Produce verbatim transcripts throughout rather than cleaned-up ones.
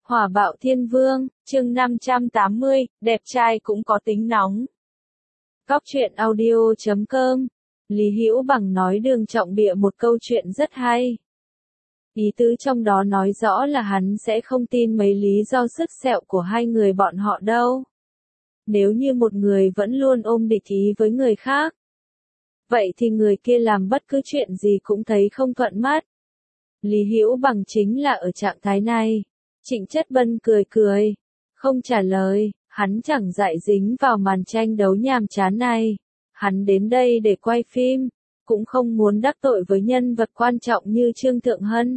Hỏa bạo thiên vương, chương năm trăm tám mươi, đẹp trai cũng có tính nóng. Góc truyện audio chấm com, Lý Hữu Bằng nói Đường Trọng bịa một câu chuyện rất hay. Ý tứ trong đó nói rõ là hắn sẽ không tin mấy lý do sứt sẹo của hai người bọn họ đâu. Nếu như một người vẫn luôn ôm địch ý với người khác, vậy thì người kia làm bất cứ chuyện gì cũng thấy không thuận mắt. Lý Hữu Bằng chính là ở trạng thái này. Trịnh Chất Bân cười cười, không trả lời, hắn chẳng dại dính vào màn tranh đấu nhàm chán này. Hắn đến đây để quay phim, cũng không muốn đắc tội với nhân vật quan trọng như Trương Thượng Hân.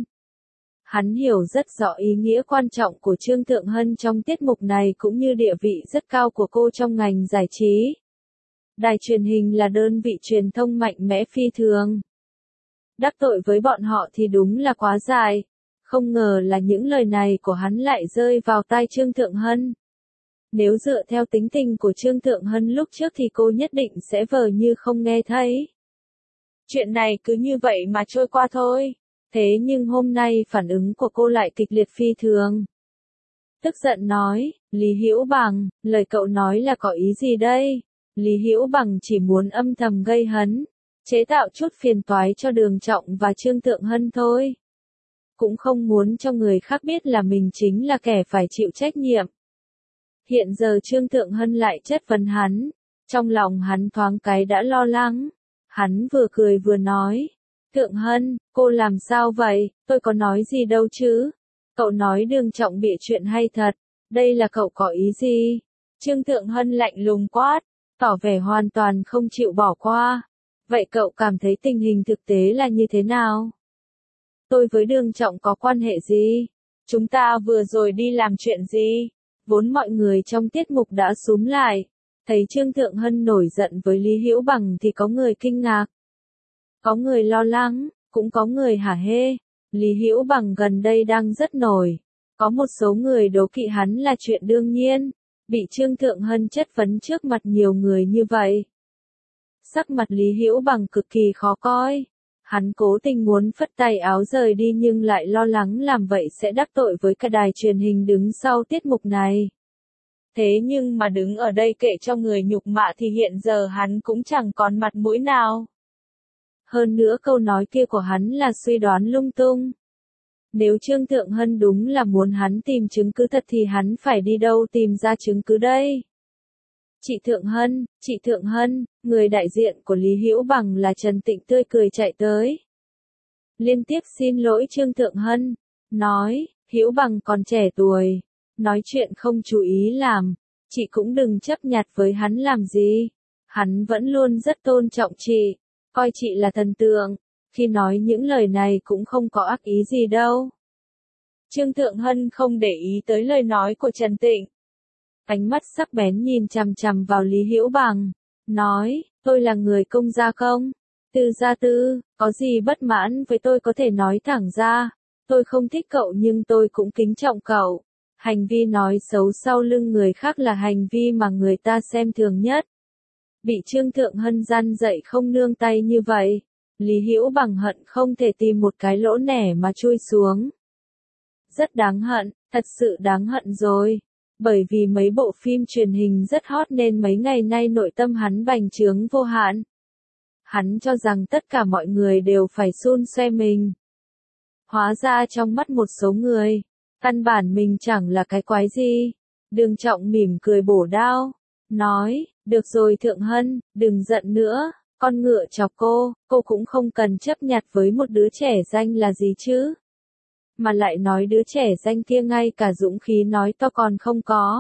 Hắn hiểu rất rõ ý nghĩa quan trọng của Trương Thượng Hân trong tiết mục này cũng như địa vị rất cao của cô trong ngành giải trí. Đài truyền hình là đơn vị truyền thông mạnh mẽ phi thường. Đắc tội với bọn họ thì đúng là quá dài. Không ngờ là những lời này của hắn lại rơi vào tai Trương Thượng Hân. Nếu dựa theo tính tình của Trương Thượng Hân lúc trước thì cô nhất định sẽ vờ như không nghe thấy. Chuyện này cứ như vậy mà trôi qua thôi. Thế nhưng hôm nay phản ứng của cô lại kịch liệt phi thường. Tức giận nói, Lý Hữu Bằng, lời cậu nói là có ý gì đây? Lý Hữu Bằng chỉ muốn âm thầm gây hấn, chế tạo chút phiền toái cho Đường Trọng và Trương Thượng Hân thôi. Cũng không muốn cho người khác biết là mình chính là kẻ phải chịu trách nhiệm. Hiện giờ Trương Thượng Hân lại chất vấn hắn, trong lòng hắn thoáng cái đã lo lắng. Hắn vừa cười vừa nói, Thượng Hân, cô làm sao vậy, tôi có nói gì đâu chứ. Cậu nói Đường Trọng bịa chuyện hay thật, đây là cậu có ý gì? Trương Thượng Hân lạnh lùng quát, tỏ vẻ hoàn toàn không chịu bỏ qua. Vậy cậu cảm thấy tình hình thực tế là như thế nào? Tôi với Đường Trọng có quan hệ gì? Chúng ta vừa rồi đi làm chuyện gì? Vốn mọi người trong tiết mục đã xúm lại. Thấy Trương Thượng Hân nổi giận với Lý Hữu Bằng thì có người kinh ngạc. Có người lo lắng, cũng có người hả hê. Lý Hữu Bằng gần đây đang rất nổi. Có một số người đố kỵ hắn là chuyện đương nhiên. Bị Trương Thượng Hân chất vấn trước mặt nhiều người như vậy. Sắc mặt Lý Hữu Bằng cực kỳ khó coi. Hắn cố tình muốn phất tay áo rời đi nhưng lại lo lắng làm vậy sẽ đắc tội với cả đài truyền hình đứng sau tiết mục này. Thế nhưng mà đứng ở đây kệ cho người nhục mạ thì hiện giờ hắn cũng chẳng còn mặt mũi nào. Hơn nữa câu nói kia của hắn là suy đoán lung tung. Nếu Trương Thượng Hân đúng là muốn hắn tìm chứng cứ thật thì hắn phải đi đâu tìm ra chứng cứ đây? Chị Thượng Hân, chị Thượng Hân, người đại diện của Lý Hữu Bằng là Trần Tịnh tươi cười chạy tới. Liên tiếp xin lỗi Trương Thượng Hân, nói, Hữu Bằng còn trẻ tuổi, nói chuyện không chú ý làm, chị cũng đừng chấp nhặt với hắn làm gì. Hắn vẫn luôn rất tôn trọng chị, coi chị là thần tượng, khi nói những lời này cũng không có ác ý gì đâu. Trương Thượng Hân không để ý tới lời nói của Trần Tịnh. Ánh mắt sắc bén nhìn chằm chằm vào Lý Hữu Bằng, nói, tôi là người công gia không? Tư gia tư, có gì bất mãn với tôi có thể nói thẳng ra, tôi không thích cậu nhưng tôi cũng kính trọng cậu. Hành vi nói xấu sau lưng người khác là hành vi mà người ta xem thường nhất. Bị Trương Thượng Hân răn dạy không nương tay như vậy, Lý Hữu Bằng hận không thể tìm một cái lỗ nẻ mà chui xuống. Rất đáng hận, thật sự đáng hận rồi. Bởi vì mấy bộ phim truyền hình rất hot nên mấy ngày nay nội tâm hắn bành trướng vô hạn. Hắn cho rằng tất cả mọi người đều phải xun xoe mình. Hóa ra trong mắt một số người, căn bản mình chẳng là cái quái gì. Đường Trọng mỉm cười bổ đao, nói, được rồi Thượng Hân, đừng giận nữa, con ngựa chọc cô, cô cũng không cần chấp nhặt với một đứa trẻ danh là gì chứ. Mà lại nói đứa trẻ danh kia ngay cả dũng khí nói to còn không có.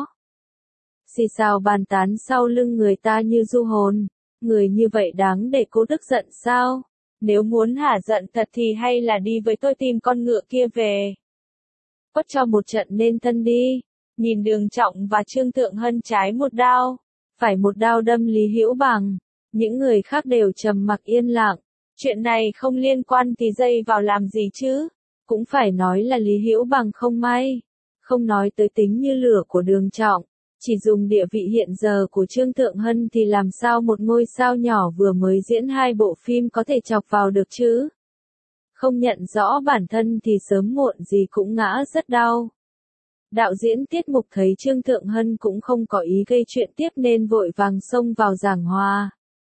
Xì xào bàn tán sau lưng người ta như du hồn, người như vậy đáng để cô tức giận sao? Nếu muốn hả giận thật thì hay là đi với tôi tìm con ngựa kia về. Quất cho một trận nên thân đi, nhìn Đường Trọng và Trương Thượng Hân trái một đao, phải một đao đâm Lý Hữu Bằng, những người khác đều trầm mặc yên lặng, chuyện này không liên quan thì dây vào làm gì chứ? Cũng phải nói là Lý Hữu Bằng không may, không nói tới tính như lửa của Đường Trọng, chỉ dùng địa vị hiện giờ của Trương Thượng Hân thì làm sao một ngôi sao nhỏ vừa mới diễn hai bộ phim có thể chọc vào được chứ? Không nhận rõ bản thân thì sớm muộn gì cũng ngã rất đau. Đạo diễn tiết mục thấy Trương Thượng Hân cũng không có ý gây chuyện tiếp nên vội vàng xông vào giảng hòa.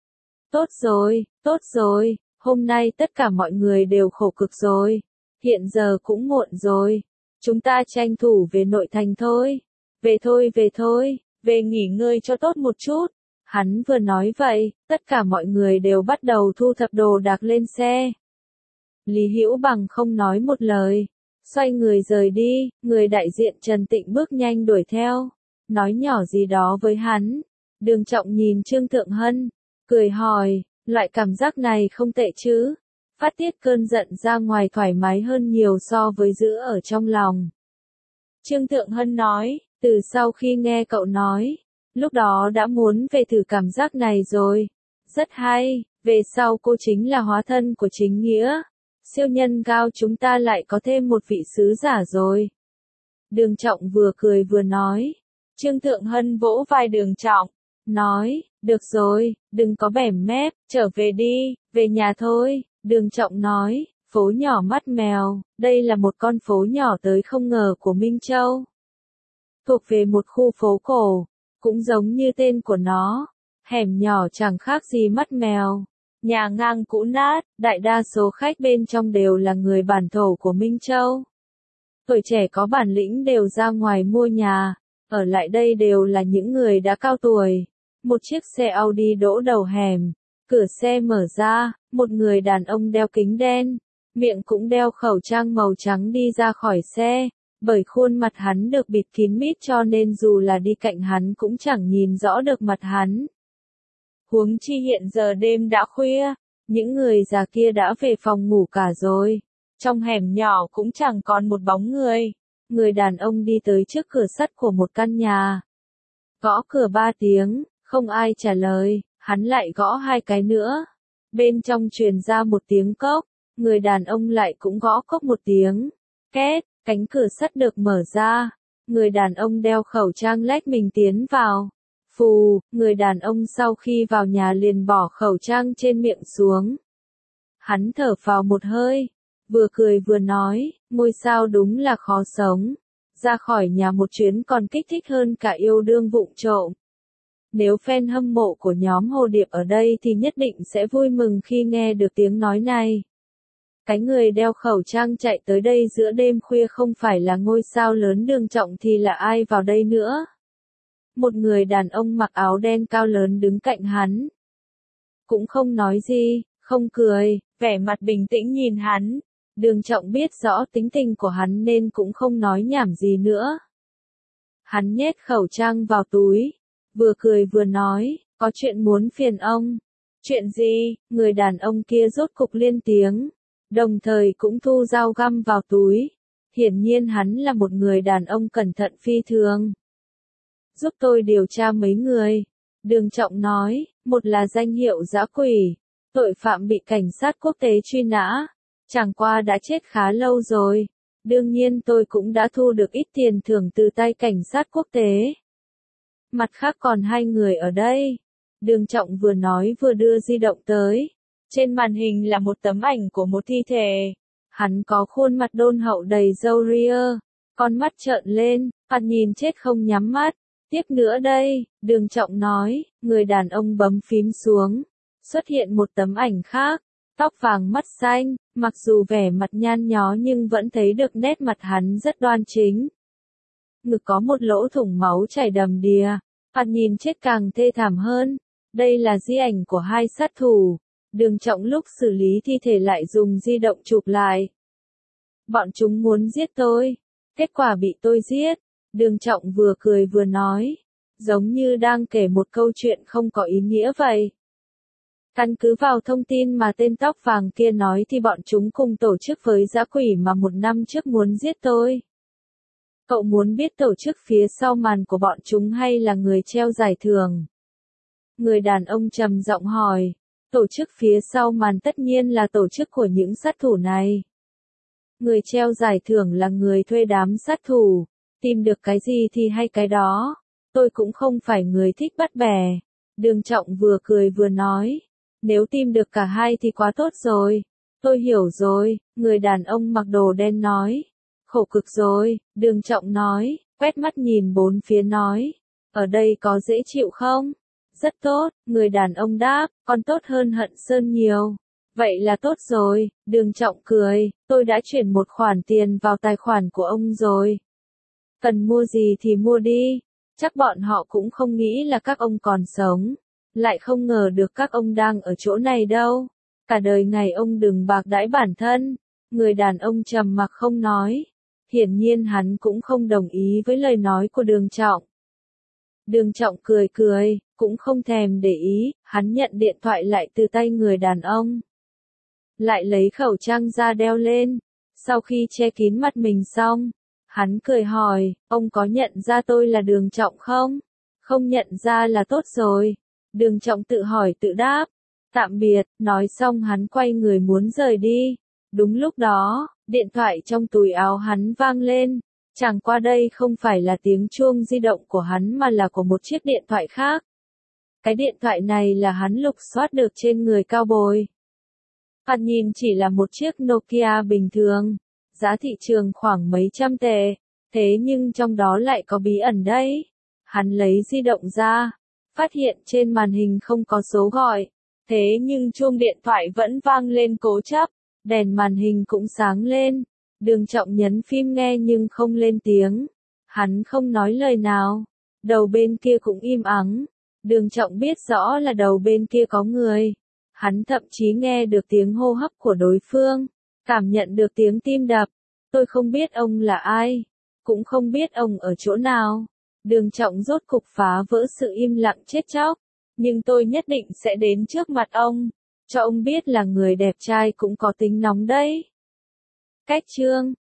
Tốt rồi, tốt rồi, hôm nay tất cả mọi người đều khổ cực rồi. Hiện giờ cũng muộn rồi. Chúng ta tranh thủ về nội thành thôi. Về thôi về thôi, về nghỉ ngơi cho tốt một chút. Hắn vừa nói vậy, tất cả mọi người đều bắt đầu thu thập đồ đạc lên xe. Lý Hữu Bằng không nói một lời. Xoay người rời đi, người đại diện Trần Tịnh bước nhanh đuổi theo. Nói nhỏ gì đó với hắn. Đường Trọng nhìn Trương Thượng Hân. Cười hỏi, loại cảm giác này không tệ chứ. Phát tiết cơn giận ra ngoài thoải mái hơn nhiều so với giữ ở trong lòng. Trương Thượng Hân nói, từ sau khi nghe cậu nói, lúc đó đã muốn về thử cảm giác này rồi. Rất hay, về sau cô chính là hóa thân của chính nghĩa. Siêu nhân Gao chúng ta lại có thêm một vị sứ giả rồi. Đường Trọng vừa cười vừa nói. Trương Thượng Hân vỗ vai Đường Trọng, nói, được rồi, đừng có bẻm mép, trở về đi, về nhà thôi. Đường Trọng nói, phố nhỏ mắt mèo, đây là một con phố nhỏ tới không ngờ của Minh Châu. Thuộc về một khu phố cổ, cũng giống như tên của nó, hẻm nhỏ chẳng khác gì mắt mèo. Nhà ngang cũ nát, đại đa số khách bên trong đều là người bản thổ của Minh Châu. Tuổi trẻ có bản lĩnh đều ra ngoài mua nhà, ở lại đây đều là những người đã cao tuổi. Một chiếc xe Audi đỗ đầu hẻm, cửa xe mở ra, một người đàn ông đeo kính đen, miệng cũng đeo khẩu trang màu trắng đi ra khỏi xe, bởi khuôn mặt hắn được bịt kín mít cho nên dù là đi cạnh hắn cũng chẳng nhìn rõ được mặt hắn. Huống chi hiện giờ đêm đã khuya, những người già kia đã về phòng ngủ cả rồi. Trong hẻm nhỏ cũng chẳng còn một bóng người. Người đàn ông đi tới trước cửa sắt của một căn nhà. Gõ cửa ba tiếng, không ai trả lời, hắn lại gõ hai cái nữa. Bên trong truyền ra một tiếng cốc, người đàn ông lại cũng gõ cốc một tiếng. Két, cánh cửa sắt được mở ra. Người đàn ông đeo khẩu trang lách mình tiến vào. Phù, người đàn ông sau khi vào nhà liền bỏ khẩu trang trên miệng xuống. Hắn thở phào một hơi, vừa cười vừa nói, ngôi sao đúng là khó sống. Ra khỏi nhà một chuyến còn kích thích hơn cả yêu đương vụng trộm. Nếu fan hâm mộ của nhóm Hồ Điệp ở đây thì nhất định sẽ vui mừng khi nghe được tiếng nói này. Cái người đeo khẩu trang chạy tới đây giữa đêm khuya không phải là ngôi sao lớn Đường Trọng thì là ai vào đây nữa? Một người đàn ông mặc áo đen cao lớn đứng cạnh hắn. Cũng không nói gì, không cười, vẻ mặt bình tĩnh nhìn hắn. Đường Trọng biết rõ tính tình của hắn nên cũng không nói nhảm gì nữa. Hắn nhét khẩu trang vào túi, vừa cười vừa nói, có chuyện muốn phiền ông. Chuyện gì? Người đàn ông kia rốt cục lên tiếng, đồng thời cũng thu dao găm vào túi. Hiển nhiên hắn là một người đàn ông cẩn thận phi thường. Giúp tôi điều tra mấy người. Đường Trọng nói, một là danh hiệu dã quỷ, tội phạm bị cảnh sát quốc tế truy nã, chẳng qua đã chết khá lâu rồi. Đương nhiên tôi cũng đã thu được ít tiền thưởng từ tay cảnh sát quốc tế. Mặt khác còn hai người ở đây. Đường Trọng vừa nói vừa đưa di động tới. Trên màn hình là một tấm ảnh của một thi thể. Hắn có khuôn mặt đôn hậu đầy râu ria, con mắt trợn lên, mặt nhìn chết không nhắm mắt. Tiếp nữa đây, Đường Trọng nói, người đàn ông bấm phím xuống. Xuất hiện một tấm ảnh khác, tóc vàng mắt xanh, mặc dù vẻ mặt nhăn nhó nhưng vẫn thấy được nét mặt hắn rất đoan chính. Ngực có một lỗ thủng máu chảy đầm đìa, mặt nhìn chết càng thê thảm hơn. Đây là di ảnh của hai sát thủ. Đường Trọng lúc xử lý thi thể lại dùng di động chụp lại. Bọn chúng muốn giết tôi, kết quả bị tôi giết. Đường Trọng vừa cười vừa nói, giống như đang kể một câu chuyện không có ý nghĩa vậy. Căn cứ vào thông tin mà tên tóc vàng kia nói thì bọn chúng cùng tổ chức với dã quỷ mà một năm trước muốn giết tôi. Cậu muốn biết tổ chức phía sau màn của bọn chúng hay là người treo giải thưởng? Người đàn ông trầm giọng hỏi. Tổ chức phía sau màn tất nhiên là tổ chức của những sát thủ này. Người treo giải thưởng là người thuê đám sát thủ. Tìm được cái gì thì hay cái đó. Tôi cũng không phải người thích bắt bẻ. Đường Trọng vừa cười vừa nói. Nếu tìm được cả hai thì quá tốt rồi. Tôi hiểu rồi, người đàn ông mặc đồ đen nói. Khổ cực rồi, Đường Trọng nói, quét mắt nhìn bốn phía nói. Ở đây có dễ chịu không? Rất tốt, người đàn ông đáp, còn tốt hơn Hận Sơn nhiều. Vậy là tốt rồi, Đường Trọng cười, tôi đã chuyển một khoản tiền vào tài khoản của ông rồi. Cần mua gì thì mua đi, chắc bọn họ cũng không nghĩ là các ông còn sống. Lại không ngờ được các ông đang ở chỗ này đâu. Cả đời ngày ông đừng bạc đãi bản thân. Người đàn ông trầm mặc không nói. Hiển nhiên hắn cũng không đồng ý với lời nói của Đường Trọng. Đường Trọng cười cười, cũng không thèm để ý, hắn nhận điện thoại lại từ tay người đàn ông. Lại lấy khẩu trang ra đeo lên. Sau khi che kín mặt mình xong, hắn cười hỏi, ông có nhận ra tôi là Đường Trọng không? Không nhận ra là tốt rồi. Đường Trọng tự hỏi tự đáp. Tạm biệt, nói xong hắn quay người muốn rời đi. Đúng lúc đó, điện thoại trong túi áo hắn vang lên. Chẳng qua đây không phải là tiếng chuông di động của hắn mà là của một chiếc điện thoại khác. Cái điện thoại này là hắn lục soát được trên người cao bồi. Hắn nhìn chỉ là một chiếc Nokia bình thường, giá thị trường khoảng mấy trăm tệ, thế nhưng trong đó lại có bí ẩn đấy. Hắn lấy di động ra, phát hiện trên màn hình không có số gọi, thế nhưng chuông điện thoại vẫn vang lên cố chấp, đèn màn hình cũng sáng lên. Đường Trọng nhấn phím nghe nhưng không lên tiếng. Hắn không nói lời nào. Đầu bên kia cũng im ắng. Đường Trọng biết rõ là đầu bên kia có người. Hắn thậm chí nghe được tiếng hô hấp của đối phương, cảm nhận được tiếng tim đập. Tôi không biết ông là ai, cũng không biết ông ở chỗ nào. Đường Trọng rốt cục phá vỡ sự im lặng chết chóc. Nhưng tôi nhất định sẽ đến trước mặt ông, cho ông biết là người đẹp trai cũng có tính nóng đấy. Cách chương